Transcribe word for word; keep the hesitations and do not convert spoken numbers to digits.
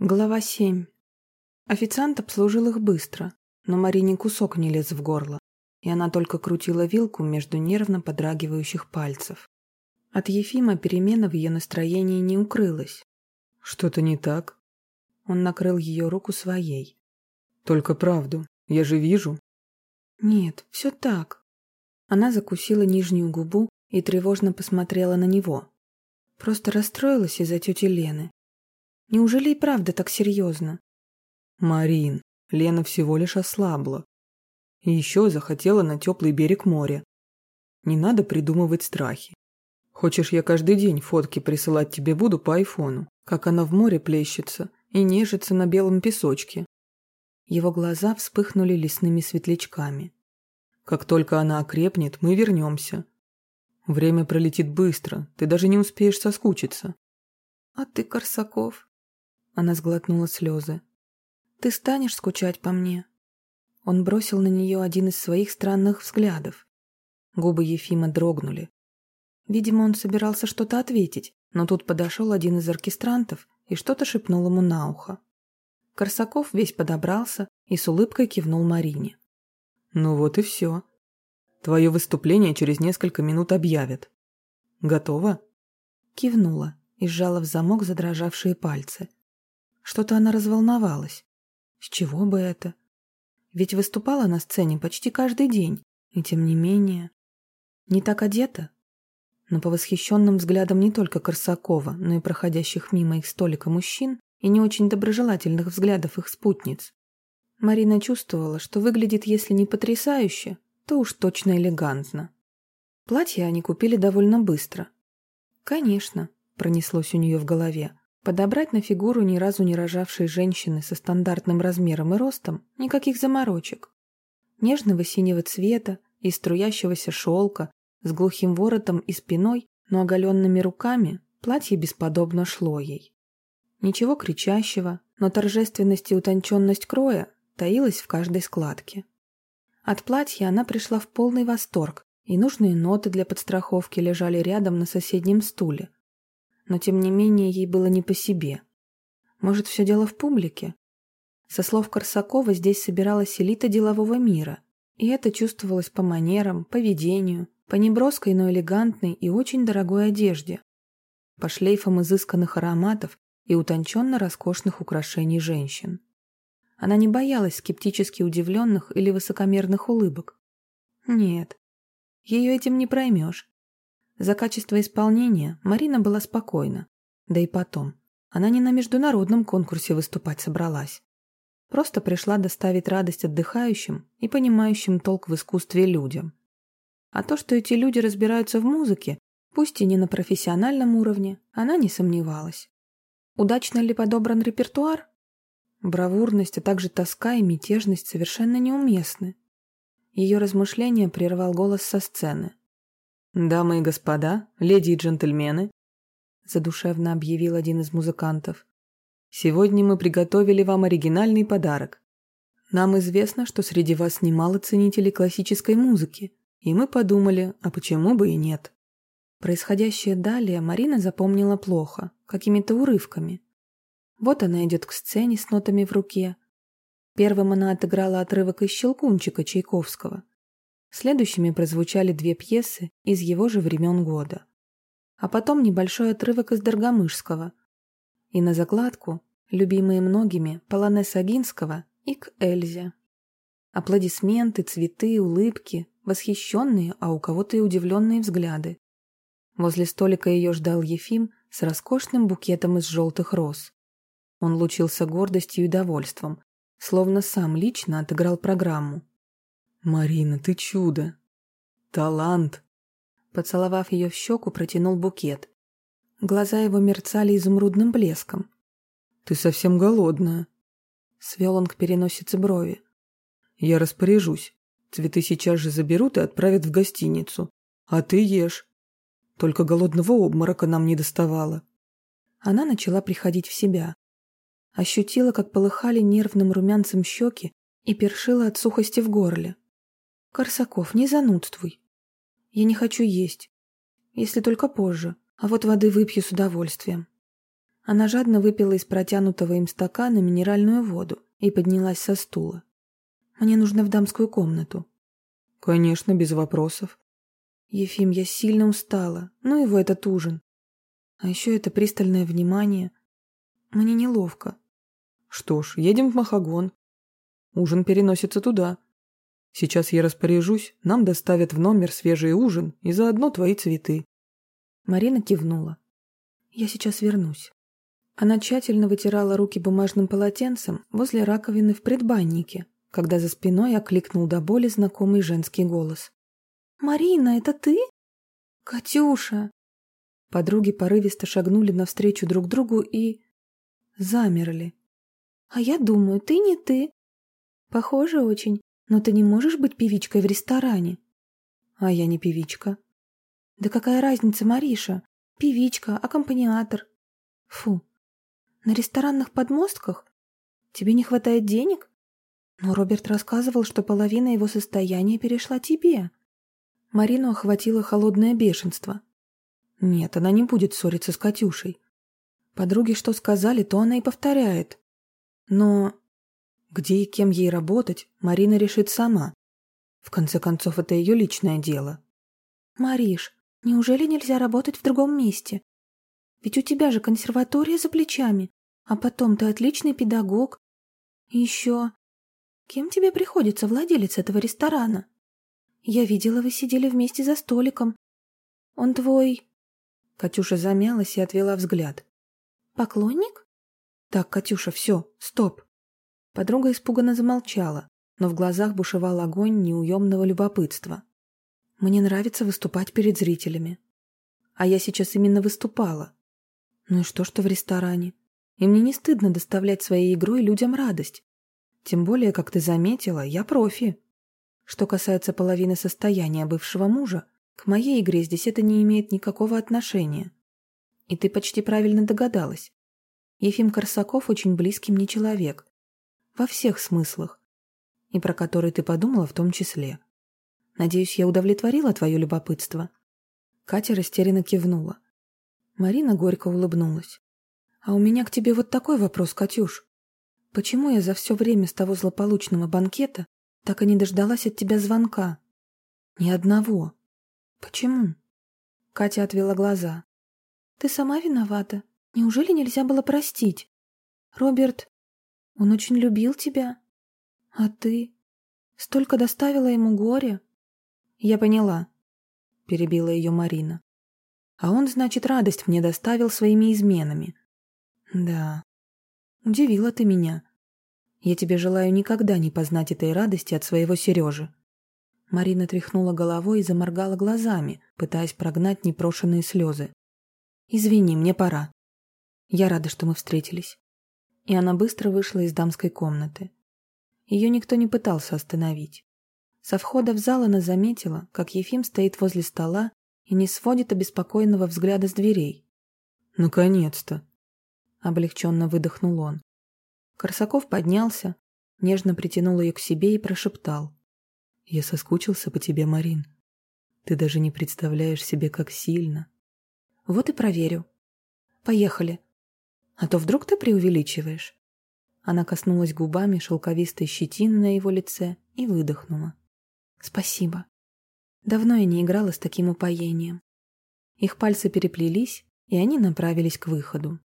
Глава семь. Официант обслужил их быстро, но Марине кусок не лез в горло, и она только крутила вилку между нервно подрагивающих пальцев. От Ефима перемена в ее настроении не укрылась. «Что-то не так?» Он накрыл ее руку своей. «Только правду, я же вижу». «Нет, все так». Она закусила нижнюю губу и тревожно посмотрела на него. Просто расстроилась из-за тети Лены. Неужели и правда так серьезно? «Марин, Лена всего лишь ослабла. И еще захотела на теплый берег моря. Не надо придумывать страхи. Хочешь, я каждый день фотки присылать тебе буду по айфону, как она в море плещется и нежится на белом песочке?» Его глаза вспыхнули лесными светлячками. «Как только она окрепнет, мы вернемся. Время пролетит быстро, ты даже не успеешь соскучиться». «А ты, Корсаков?» Она сглотнула слезы. «Ты станешь скучать по мне?» Он бросил на нее один из своих странных взглядов. Губы Ефима дрогнули. Видимо, он собирался что-то ответить, но тут подошел один из оркестрантов и что-то шепнул ему на ухо. Корсаков весь подобрался и с улыбкой кивнул Марине. «Ну вот и все. Твое выступление через несколько минут объявят. Готова?» Кивнула и сжала в замок задрожавшие пальцы. Что-то она разволновалась. С чего бы это? Ведь выступала на сцене почти каждый день, и тем не менее... Не так одета? Но по восхищенным взглядам не только Корсакова, но и проходящих мимо их столика мужчин и не очень доброжелательных взглядов их спутниц, Марина чувствовала, что выглядит, если не потрясающе, то уж точно элегантно. Платье они купили довольно быстро. Конечно, пронеслось у нее в голове. Подобрать на фигуру ни разу не рожавшей женщины со стандартным размером и ростом никаких заморочек. Нежного синего цвета, из струящегося шелка, с глухим воротом и спиной, но оголенными руками, платье бесподобно шло ей. Ничего кричащего, но торжественность и утонченность кроя таилась в каждой складке. От платья она пришла в полный восторг, и нужные ноты для подстраховки лежали рядом на соседнем стуле. Но тем не менее ей было не по себе. Может, все дело в публике? Со слов Корсакова здесь собиралась элита делового мира, и это чувствовалось по манерам, поведению, по неброской, но элегантной и очень дорогой одежде, по шлейфам изысканных ароматов и утонченно роскошных украшений женщин. Она не боялась скептически удивленных или высокомерных улыбок. Нет, ее этим не проймешь. За качество исполнения Марина была спокойна. Да и потом, она не на международном конкурсе выступать собралась. Просто пришла доставить радость отдыхающим и понимающим толк в искусстве людям. А то, что эти люди разбираются в музыке, пусть и не на профессиональном уровне, она не сомневалась. Удачно ли подобран репертуар? Бравурность, а также тоска и мятежность совершенно неуместны. Ее размышления прервал голос со сцены. «Дамы и господа, леди и джентльмены», — задушевно объявил один из музыкантов, «сегодня мы приготовили вам оригинальный подарок. Нам известно, что среди вас немало ценителей классической музыки, и мы подумали, а почему бы и нет». Происходящее далее Марина запомнила плохо, какими-то урывками. Вот она идет к сцене с нотами в руке. Первым она отыграла отрывок из «Щелкунчика» Чайковского. Следующими прозвучали две пьесы из его же времен года. А потом небольшой отрывок из Доргомышского. И на закладку любимые многими полонез Огинского и к Эльзе. Аплодисменты, цветы, улыбки, восхищенные, а у кого-то и удивленные взгляды. Возле столика ее ждал Ефим с роскошным букетом из желтых роз. Он лучился гордостью и довольством, словно сам лично отыграл программу. «Марина, ты чудо! Талант!» Поцеловав ее в щеку, протянул букет. Глаза его мерцали изумрудным блеском. «Ты совсем голодная!» Свел он к переносице брови. «Я распоряжусь. Цветы сейчас же заберут и отправят в гостиницу. А ты ешь. Только голодного обморока нам не доставало». Она начала приходить в себя. Ощутила, как полыхали нервным румянцем щеки и першила от сухости в горле. «Корсаков, не занудствуй. Я не хочу есть. Если только позже, а вот воды выпью с удовольствием». Она жадно выпила из протянутого им стакана минеральную воду и поднялась со стула. «Мне нужно в дамскую комнату». «Конечно, без вопросов». «Ефим, я сильно устала. Ну его этот ужин. А еще это пристальное внимание. Мне неловко». «Что ж, едем в Махагон. Ужин переносится туда. Сейчас я распоряжусь, нам доставят в номер свежий ужин и заодно твои цветы». Марина кивнула. «Я сейчас вернусь». Она тщательно вытирала руки бумажным полотенцем возле раковины в предбаннике, когда за спиной окликнул до боли знакомый женский голос. «Марина, это ты? Катюша!» Подруги порывисто шагнули навстречу друг другу и... замерли. «А я думаю, ты не ты. Похоже очень, но ты не можешь быть певичкой в ресторане». «А я не певичка». «Да какая разница, Мариша? Певичка, аккомпаниатор». «Фу. На ресторанных подмостках? Тебе не хватает денег? Но Роберт рассказывал, что половина его состояния перешла тебе». Марину охватило холодное бешенство. Нет, она не будет ссориться с Катюшей. Подруги что сказали, то она и повторяет. Но где и кем ей работать, Марина решит сама. В конце концов, это ее личное дело. «Мариш, неужели нельзя работать в другом месте? Ведь у тебя же консерватория за плечами, а потом ты отличный педагог. И еще... Кем тебе приходится владелец этого ресторана? Я видела, вы сидели вместе за столиком. Он твой...» Катюша замялась и отвела взгляд. «Поклонник?» «Так, Катюша, все, стоп». Подруга испуганно замолчала, но в глазах бушевал огонь неуемного любопытства. «Мне нравится выступать перед зрителями. А я сейчас именно выступала. Ну и что, что в ресторане? И мне не стыдно доставлять своей игрой людям радость. Тем более, как ты заметила, я профи. Что касается половины состояния бывшего мужа, к моей игре здесь это не имеет никакого отношения. И ты почти правильно догадалась. Ефим Корсаков очень близкий мне человек. Во всех смыслах. И про который ты подумала в том числе. Надеюсь, я удовлетворила твое любопытство?» Катя растерянно кивнула. Марина горько улыбнулась. «А у меня к тебе вот такой вопрос, Катюш. Почему я за все время с того злополучного банкета так и не дождалась от тебя звонка? Ни одного. Почему?» Катя отвела глаза. «Ты сама виновата. Неужели нельзя было простить? Роберт, он очень любил тебя. А ты столько доставила ему горя». «Я поняла», — перебила ее Марина. «А он, значит, радость мне доставил своими изменами». «Да, удивила ты меня. Я тебе желаю никогда не познать этой радости от своего Сережи». Марина тряхнула головой и заморгала глазами, пытаясь прогнать непрошенные слезы. «Извини, мне пора. Я рада, что мы встретились». И она быстро вышла из дамской комнаты. Ее никто не пытался остановить. Со входа в зал она заметила, как Ефим стоит возле стола и не сводит обеспокоенного взгляда с дверей. «Наконец-то!» — облегченно выдохнул он. Корсаков поднялся, нежно притянул ее к себе и прошептал. «Я соскучился по тебе, Марин. Ты даже не представляешь себе, как сильно». «Вот и проверю. Поехали. А то вдруг ты преувеличиваешь». Она коснулась губами шелковистой щетины на его лице и выдохнула. «Спасибо. Давно я не играла с таким упоением». Их пальцы переплелись, и они направились к выходу.